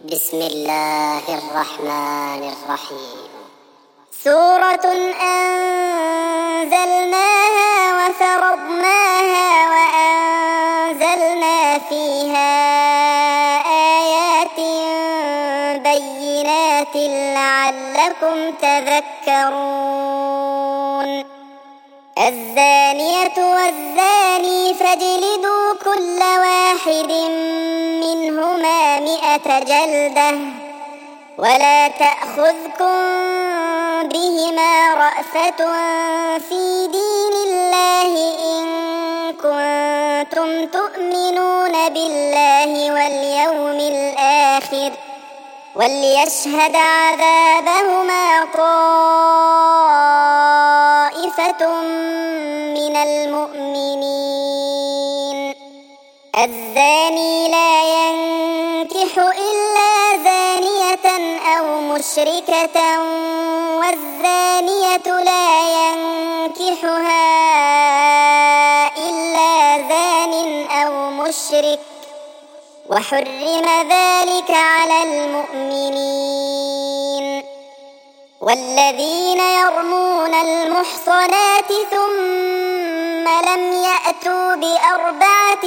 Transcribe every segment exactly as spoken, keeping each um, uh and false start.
بسم الله الرحمن الرحيم. سورة أنزلناها وفرضناها وأنزلنا فيها آيات بينات لعلكم تذكرون. الزانية والزاني فاجلدوا كل واحد منهما مئة جلدة ولا تأخذكم بهما رأفة في دين الله إن كنتم تؤمنون بالله واليوم الآخر وليشهد عذابهما طائفة من المؤمنين. الزاني لا ينكح إلا زانية أو مشركة والزانية لا ينكحها إلا زان أو مشرك وحرم ذلك على المؤمنين. والذين يرمون المحصنات ثم لم يأتوا بأربعة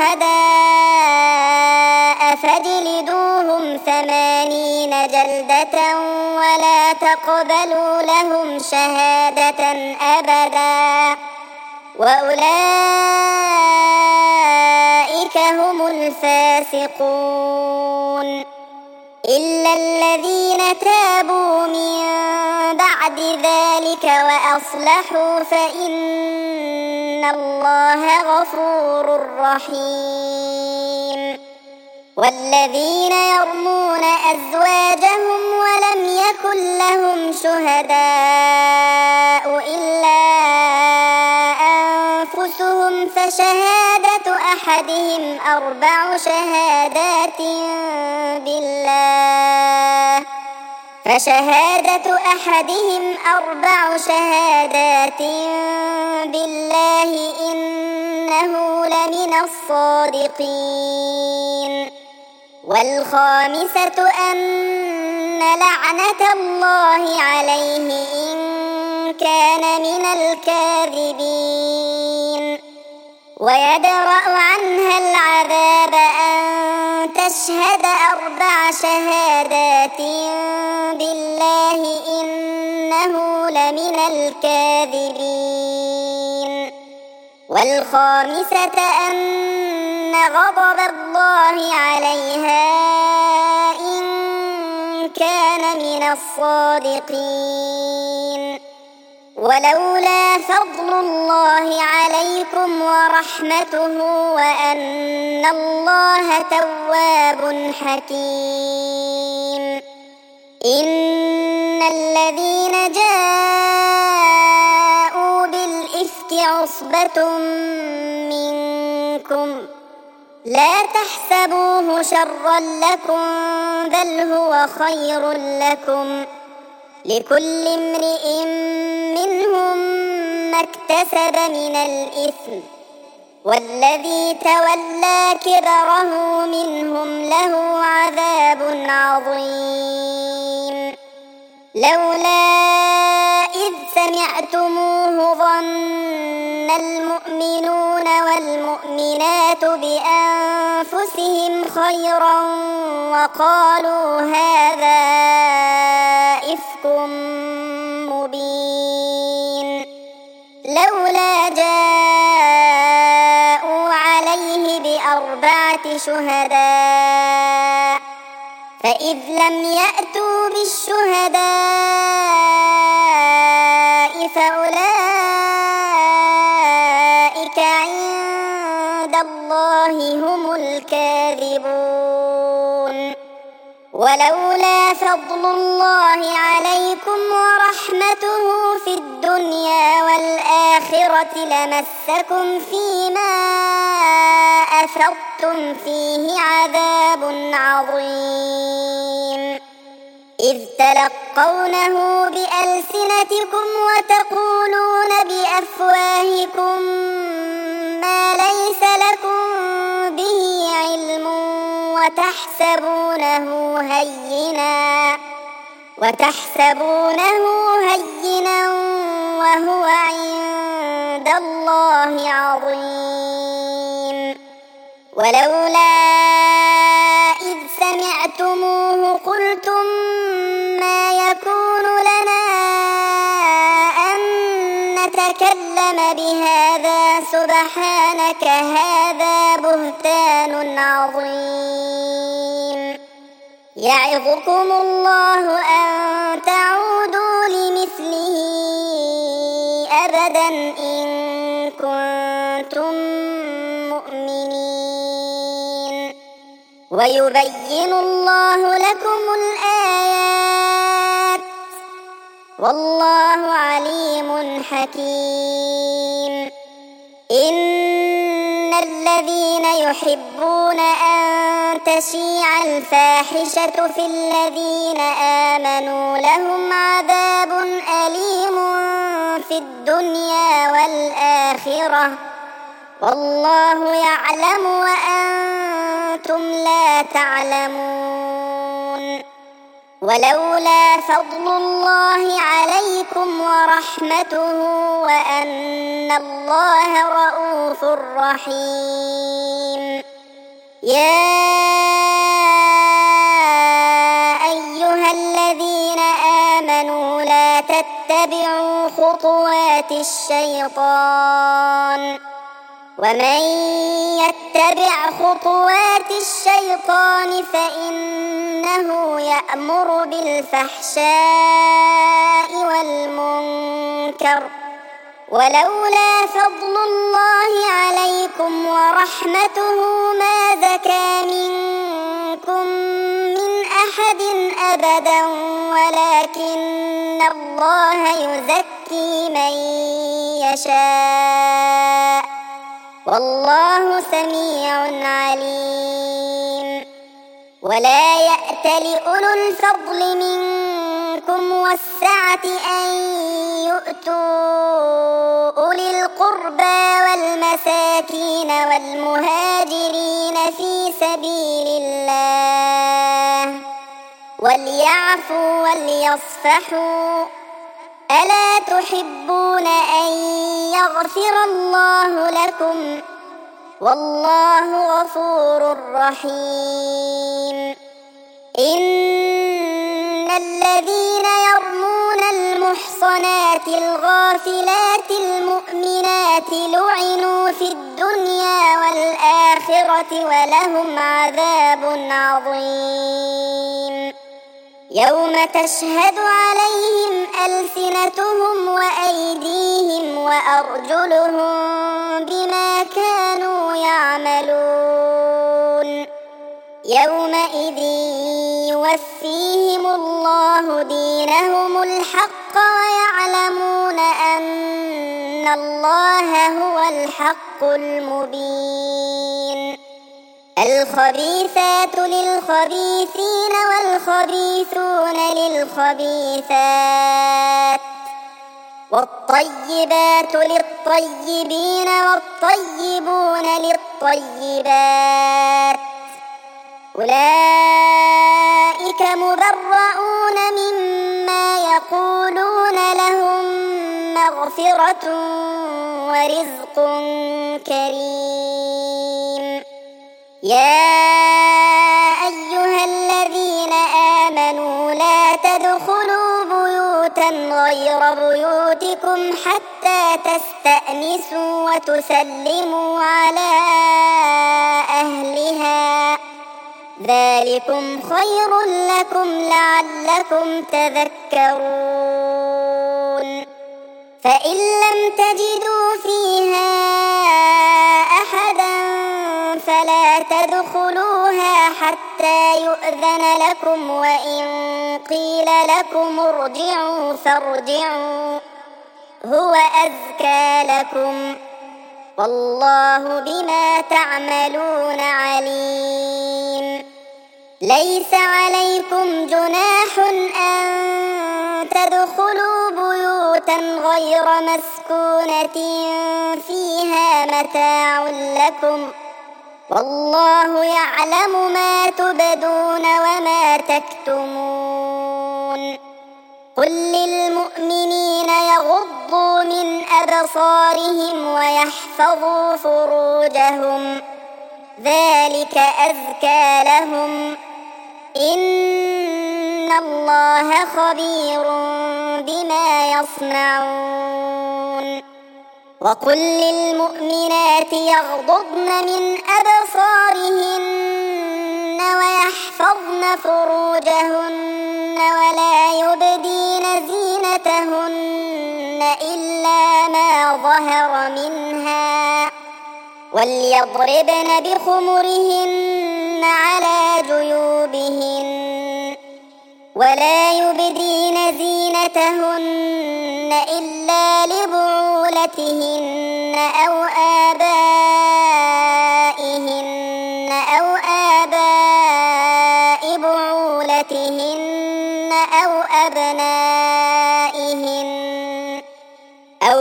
شهداء فاجلدوهم ثمانين جلدة ولا تقبلوا لهم شهادة أبدا وأولئك هم الفاسقون. إلا الذين تابوا من بعد ذلك وأصلحوا فإن الله غفور رحيم. والذين يرمون أزواجهم ولم يكن لهم شهداء إلا أنفسهم فشهادة أحدهم أربع شهادات بالله فشهادة أحدهم أربع شهادات بالله إنه لمن الصادقين. والخامسة أن لعنة الله عليه إن كان من الكاذبين. ويدرأ عنها العذاب أن تشهد أربع شهادات بالله إنه لمن الكاذبين. والخامسة أن غضب الله عليها إن كان من الصادقين. ولولا فضل الله عليكم ورحمته وأن الله تواب حكيم. إن الذين جاءوا بالإفك عصبة منكم لا تحسبوه شرا لكم بل هو خير لكم لكل امرئ منهم ما اكتسب من الإثم والذي تولى كبره منهم له عذاب عظيم. لولا إذ سمعتموه ظن المؤمنون والمؤمنات بأنفسهم خيرا وقالوا هذا إفك مبين. لولا جاءوا عليه بأربعة شهداء فإذ لم يأتوا بالشهداء فأولئك عند الله هم الكاذبون. ولولا فضل الله عليكم ورحمته في الدنيا والآخرة لمسكم فيما أفضتم فيه عذاب عظيم. إذ تلقونه بألسنتكم وتقولون بأفواهكم ما ليس لكم به علم وتحسبونه هينا وتحسبونه هينا وهو عند الله عظيم. ولولا إذ سمعتموه قلتم ما يكون لنا أن نتكلم بهذا سبحانك هذا بهتان عظيم. يعظكم الله أن تعودوا لمثله أبدا إن كنتم مؤمنين. ويبين الله لكم الآيات والله عليم حكيم. إن الذين يحبون أن تشيع الفاحشة في الذين آمنوا لهم عذاب أليم في الدنيا والآخرة والله يعلم وأنتم لا تعلمون. ولولا فضل الله عليكم ورحمته وأن الله رءوف رحيم. يا أيها الذين آمنوا لا تتبعوا خطوات الشيطان ومن يتبع خطوات الشيطان فإنه يأمر بالفحشاء والمنكر. ولولا فضل الله عليكم ورحمته ما زكى منكم من أحد أبدا ولكن الله يزكي من يشاء والله سميع عليم. ولا يأت لأولو الفضل منكم والسعة أن يؤتوا أولي القربى والمساكين والمهاجرين في سبيل الله وليعفوا وليصفحوا ألا تحبون أن يغفر الله لكم والله غفور رحيم. إن الذين يرمون المحصنات الغافلات المؤمنات لعنوا في الدنيا والآخرة ولهم عذاب عظيم. يوم تشهد عليهم ألسنتهم وأيديهم وأرجلهم بما كانوا يعملون. يومئذ يوفيهم الله دينهم الحق ويعلمون أن الله هو الحق المبين. الخبيثات للخبيثين والخبيثون للخبيثات والطيبات للطيبين والطيبون للطيبات أولئك مبرؤون مما يقولون لهم مغفرة ورزق كريم. يا أيها الذين آمنوا لا تدخلوا بيوتا غير بيوتكم حتى تستأنسوا وتسلموا على أهلها ذلكم خير لكم لعلكم تذكرون. فإن لم تجدوا فيها أحدا فلا تدخلوها حتى يؤذن لكم وإن قيل لكم ارجعوا فارجعوا هو أزكى لكم والله بما تعملون عليم. ليس عليكم جناح أن تدخلوا بيوتا غير مسكونة فيها متاع لكم والله يعلم ما تبدون وما تكتمون قل للمؤمنين يغضوا من أبصارهم ويحفظوا فروجهم ذلك أزكى لهم إن الله خبير بما يصنعون وقل للمؤمنات يغضضن من أبصارهن ويحفظن فروجهن ولا يبدين زينتهن إلا ما ظهر منها وليضربن بخمرهن على جيوبهن ولا يبدين زينتهن إلا لبعولتهن أو آبائهن أو آباء بعولتهن أو أبنائهن أو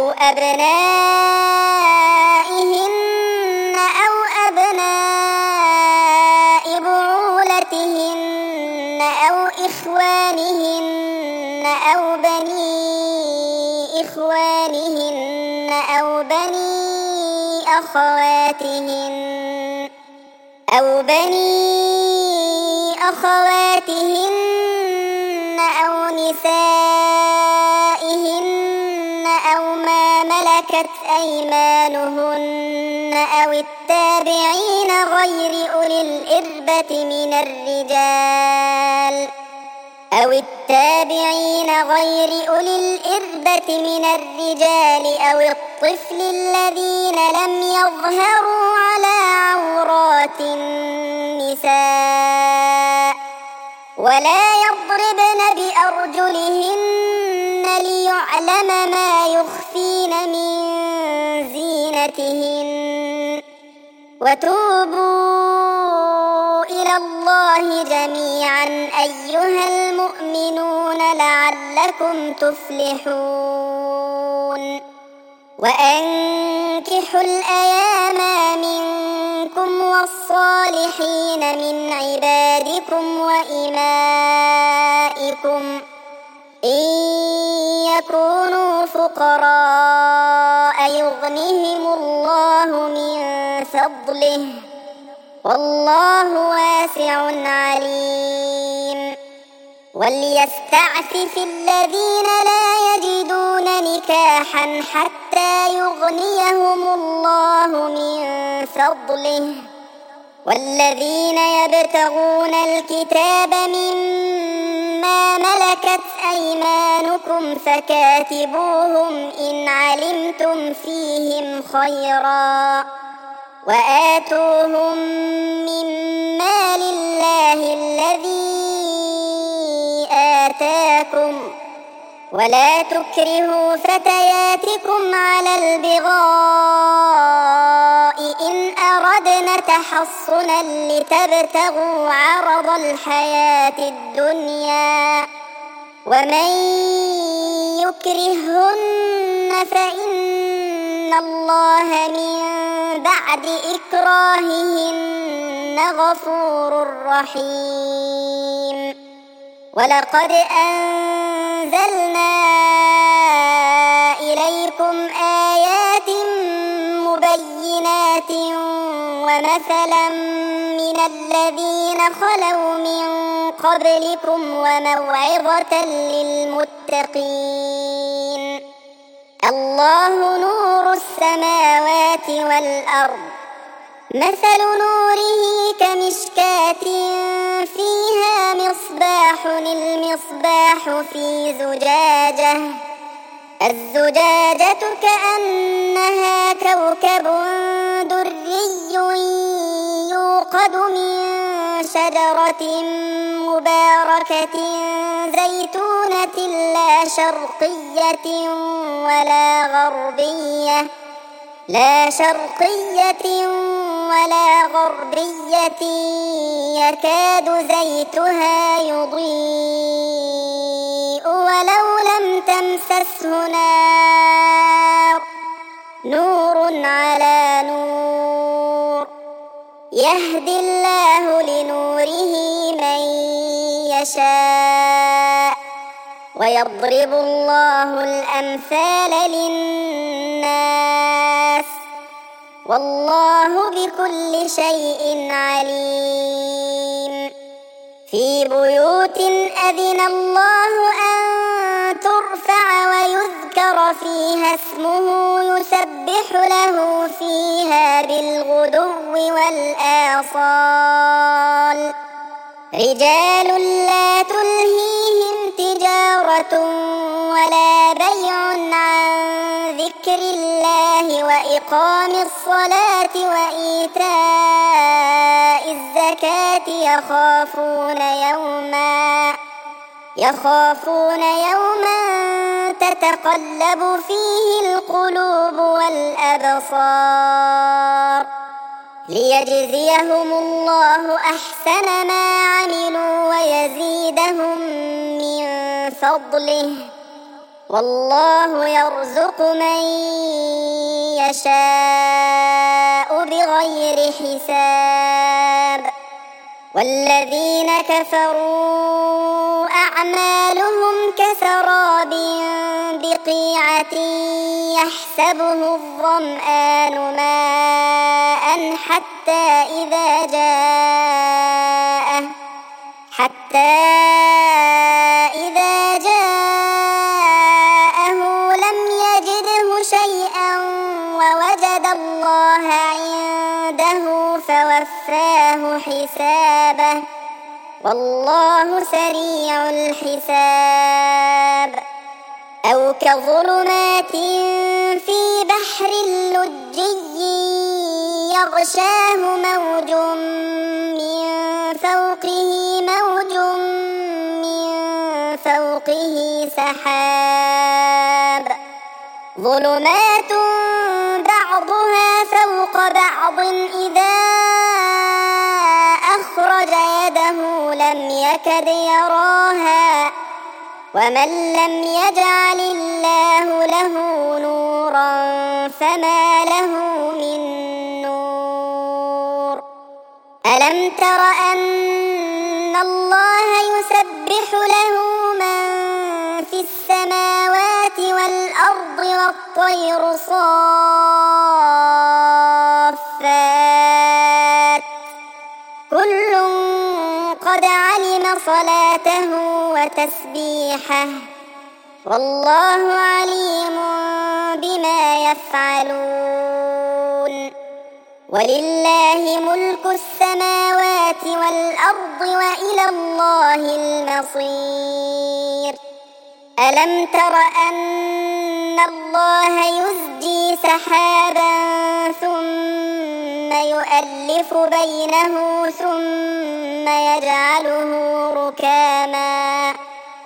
أبنائهن أو أبناء بعولتهن أو إخوانهن أو بني إخوانهن أو بني أخواتهن أو بني أخواتهن أو نسائهن أو ما ملكت أيمانهن أو التابعين غير أولي الإربة من الرجال أو التابعين غير أولي الإربة من الرجال أو الطفل الذين لم يظهروا على عورات النساء ولا يضربن بأرجلهن ليعلم ما يخفين من زينتهن وتوبوا إلى الله جميعا أيها المؤمنون لعلكم تفلحون وأنكحوا الأيام منكم والصالحين من عبادكم وإمائكم إن يكونوا فقراء يغنهم الله من فضله والله واسع عليم وليستعفف الذين لا يجدون نكاحا حتى يغنيهم الله من فضله والذين يبتغون الكتاب مما ملكت أيمانكم فكاتبوهم إن علمتم فيهم خيرا وآتوهم مما لله الذي آتاكم ولا تكرهوا فتياتكم على البغاء إن أردنا تحصنا لتبتغوا عرض الحياة الدنيا ومن يكرهن فإن الله من بعد إكراههن غفور رحيم ولقد أنزلنا إليكم آيات مبينات ومثلا من الذين خلوا من قبلكم وموعظة للمتقين الله نور السماوات والأرض مثل نوره كمشكاة فيها مصباح المصباح في زجاجة الزجاجة كأنها كوكب دري يوقد من شجرة مباركة زيتونة لا شرقية ولا غربية لا شرقية ولا غربية يكاد زيتها يضيء ولو لم تمسسه نار نور على نور يهدي الله لنوره من يشاء ويضرب الله الأمثال للناس والله بكل شيء عليم. في بيوت أذن الله أن ترفع ويذكر فيها اسمه يسبح له فيها بالغدو والآصال رجال لا تلهيهم تجارة ولا بيع عن ذكر الله وإقام الصلاة وإيتاء الزكاة يخافون يوما يخافون يوما تتقلب فيه القلوب والأبصار ليجزيهم الله أحسن ما عملوا ويزيدهم من فضله والله يرزق من يشاء بغير حساب. والذين كفروا أعمالهم كسراب بقيعة يحسبه الظمآن ماء حتى إذا جاءه حتى إذا جاءه لم يجده شيئا ووجد الله عنده فوفاه حسابه والله سريع الحساب. أو كظلمات في بحر لجي يغشاه موج من فوقه موج من فوقه سحاب ظلمات بعضها فوق بعض إذا أخرج يده لم يكد يراها ومن لم يجعل الله له نورا فما له من نور. ألم تر أن الله يسبح له من في السماوات والأرض والطير صافات كل قد علم صلاته وتسبيحه والله عليم بما يفعلون. ولله ملك السماوات والأرض وإلى الله المصير. ألم تر أن الله يزجي سحابا ثم يؤلف بينه ثم يجعله ركاما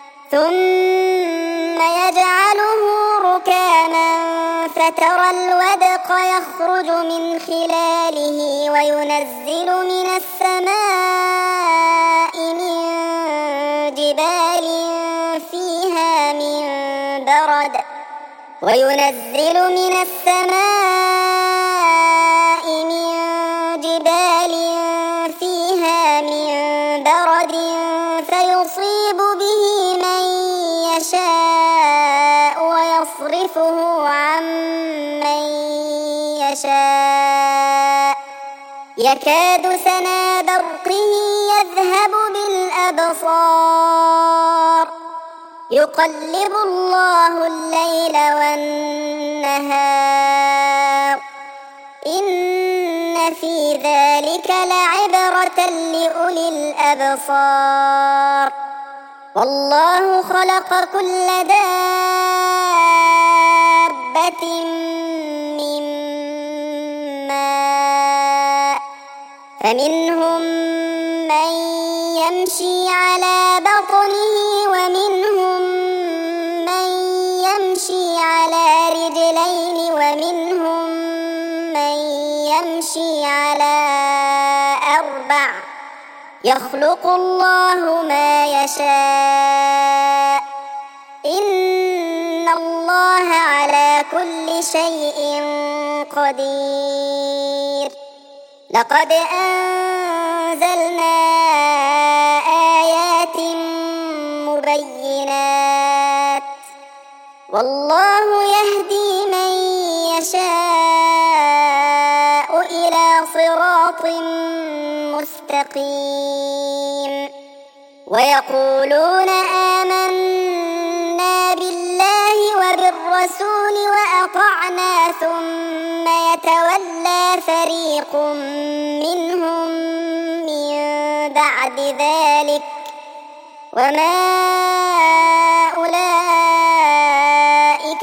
ثم يجعله ركاما فترى الودق يخرج من خلاله وينزل من السماء من جبال فيها من برد وينزل من السماء من جبال فيها من برد فيصيب به من يشاء ويصرفه عن من يشاء يكاد سنا برقه يذهب بالأبصار يقلب الله الليل والنهار إن في ذلك لعبرة لأولي الأبصار. والله خلق كل دابة من ماء فمنهم من يمشي على بطنه ومنهم من يمشي على رجلين ومنهم من يمشي على أربع يخلق الله ما يشاء إن الله على كل شيء قدير. لقد أنزلنا آيات مبينات والله يهدي من يشاء إلى صراط مستقيم ويقولون آمنا بالله وبالرسول وأطعنا ثم يتولى فريق منهم من بعد ذلك وما أولئك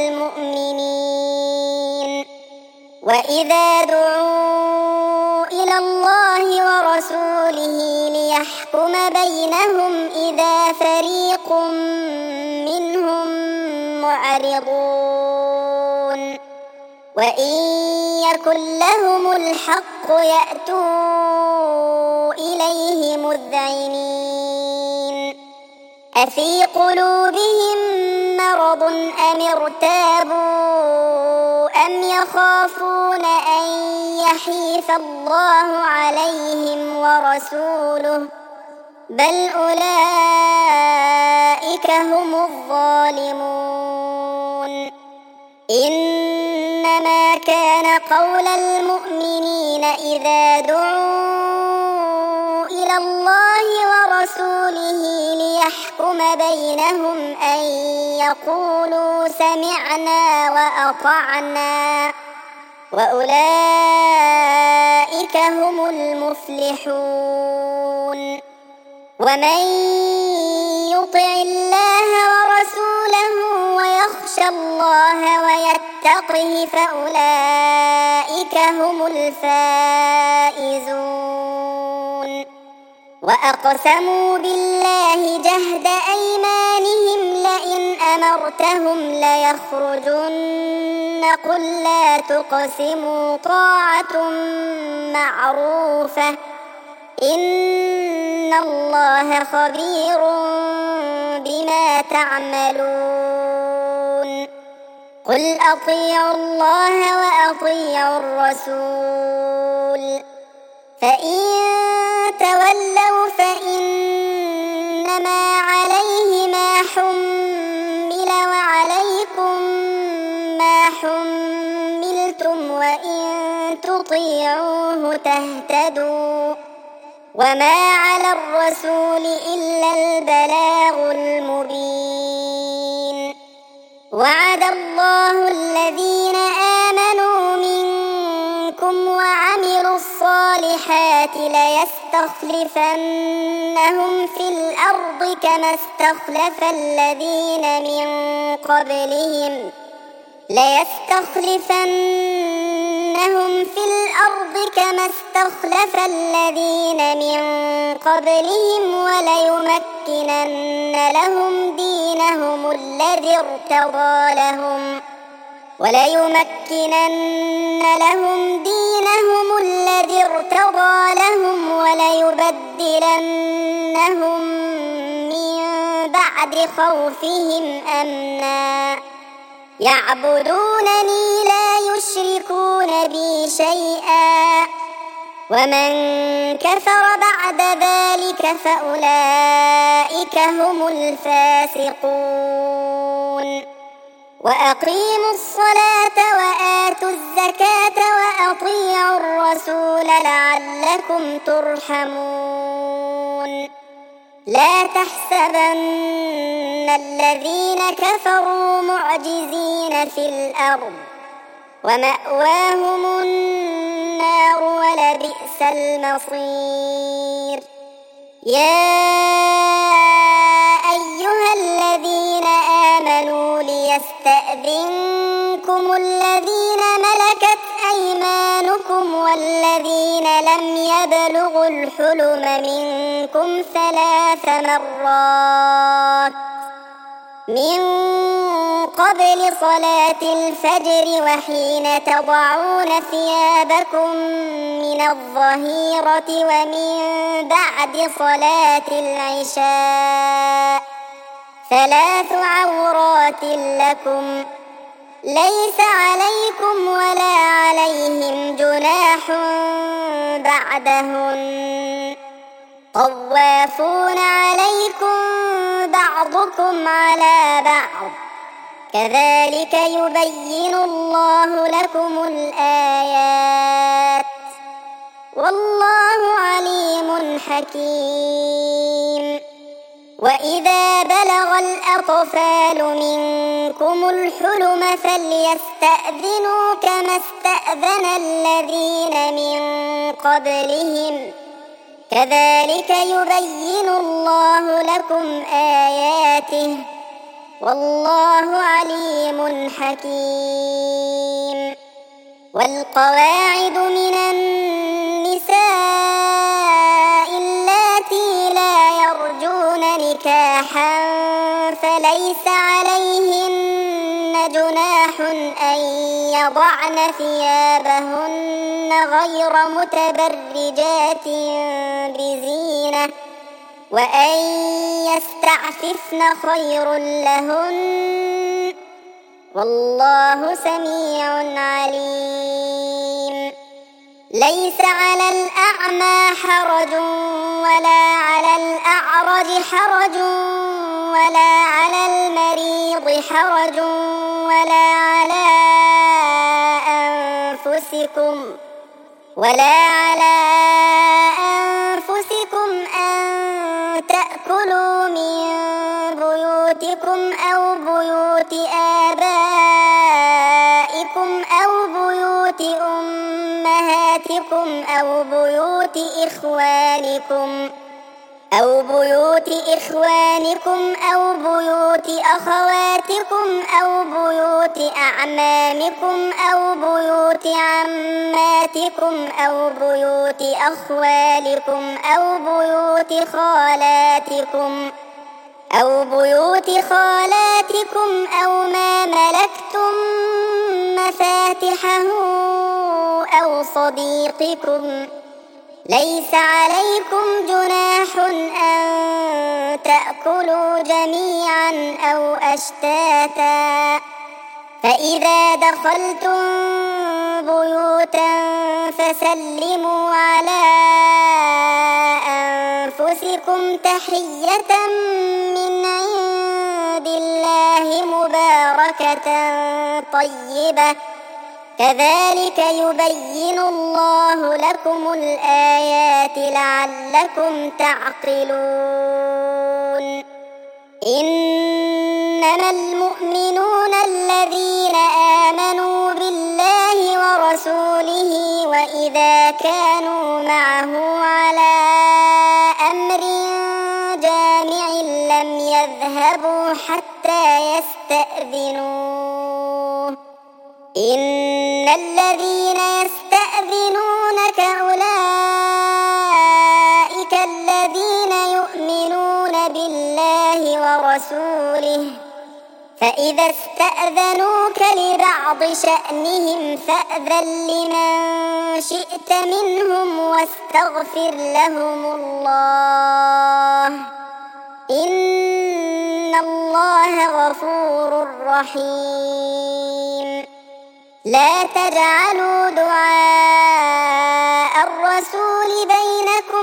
بالمؤمنين وإذا دعوا إلى الله ورسوله ليحكم بينهم إذا فريق منهم معرضون وإن يكن لهم الحق يأتوا إليه مذعنين أفي قلوبهم مرض أم ارتابوا أم يخافون أن يحيف الله عليهم ورسوله بل أولئك هم الظالمون إنما كان قول المؤمنين إذا دعوا إلى الله ورسوله ليحكم بينهم أن يقولوا سمعنا وأطعنا وأولئك هم المفلحون ومن يطع الله ورسوله ويخشى الله ويتقه فأولئك هم الفائزون وأقسموا بالله جهد أيمانهم لئن أمرتهم ليخرجن قل لا تقسموا طاعة معروفة إن الله خبير بما تعملون قل أطيعوا الله وأطيعوا الرسول فإن تولوا فإنما عليه ما حمل وعليكم ما حملتم وإن تطيعوه تهتدوا وما على الرسول إلا البلاغ المبين وعد الله الذين آمنوا منكم وعملوا الصالحات ليستخلفنهم في الأرض كما استخلف الذين من قبلهم ليستخلفنهم في الأرض كما استخلف الذين من قبلهم وليمكنن لهم دينهم الذي ارتضى لهم وليمكنن لهم دينهم الذي ارتضى لهم وليبدلنهم من بعد خوفهم أمنا يعبدونني لا يشركون بي شيئا ومن كفر بعد ذلك فأولئك هم الفاسقون وأقيموا الصلاة وآتوا الزكاة وأطيعوا الرسول لعلكم ترحمون لا تحسبن الذين كفروا معجزين في الأرض ومأواهم النار ولبئس المصير يا أيها الذين آمنوا ليستأذنكم الذين ملكت أيمانكم والذين لم يبلغوا الحلم منكم ثلاث مرات من قبل صلاة الفجر وحين تضعون ثيابكم من الظهيرة ومن بعد صلاة العشاء ثلاث عورات لكم ليس عليكم ولا عليهم جناح بعدهن طوافون عليكم بعضكم على بعض كذلك يبين الله لكم الآيات والله عليم حكيم. وإذا بلغ الأطفال منكم الحلم فليستأذنوا كما استأذن الذين من قبلهم كذلك يبين الله لكم آياته والله عليم حكيم. والقواعد من النساء اللاتي لا يرجون نكاحا فليس عليهن جناح أن يضعن ثيابهن غير متبرجات بزينة وأن يستعففن خير لهن والله سميع عليم. ليس على الأعمى حرج ولا على الأعرج حرج ولا على المريض حرج ولا على أنفسكم ولا على أنفسكم أن تأكلوا من بيوتكم أو بيوت آبائكم أو بيوت أمهاتكم أو بيوت إخوانكم أو بيوت إخوانكم أو بيوت أخواتكم أو بيوت أعمامكم أو بيوت عماتكم أو بيوت أخوالكم أو بيوت خالاتكم أو بيوت خالاتكم أو ما ملكتم مفاتحه أو صديقكم ليس عليكم جناح أن تأكلوا جميعا أو أشتاتا فإذا دخلتم بيوتا فسلموا على أنفسكم تحية من عند الله مباركة طيبة كذلك يبين الله لكم الآيات لعلكم تعقلون. إنما المؤمنون الذين آمنوا بالله ورسوله وإذا كانوا معه على أمر جامع لم يذهبوا حتى يستأذنوه إن الذين يستأذنونك أولئك الذين يؤمنون بالله ورسوله فإذا استأذنوك لبعض شأنهم فأذن لمن شئت منهم واستغفر لهم الله إن الله غفور رحيم. لا تجعلوا دعاء الرسول بينكم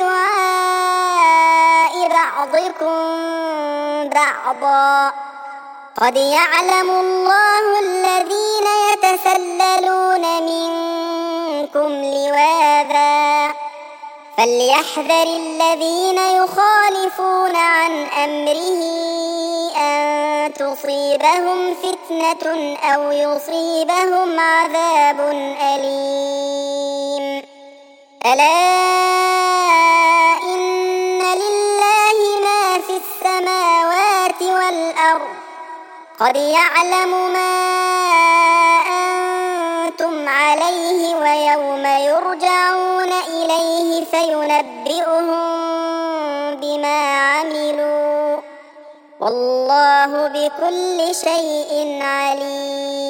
كدعاء بعضكم بعضا قد يعلم الله الذين يتسللون منكم لواذا فليحذر الذين يخالفون عن أمره أن تصيبهم فتنة أو يصيبهم عذاب أليم. ألا إن لله ما في السماوات والأرض قد يعلم ما أنتم عليه ويوم يرجعون إليه فينبئهم بما عملوا، والله بكل شيء عليم.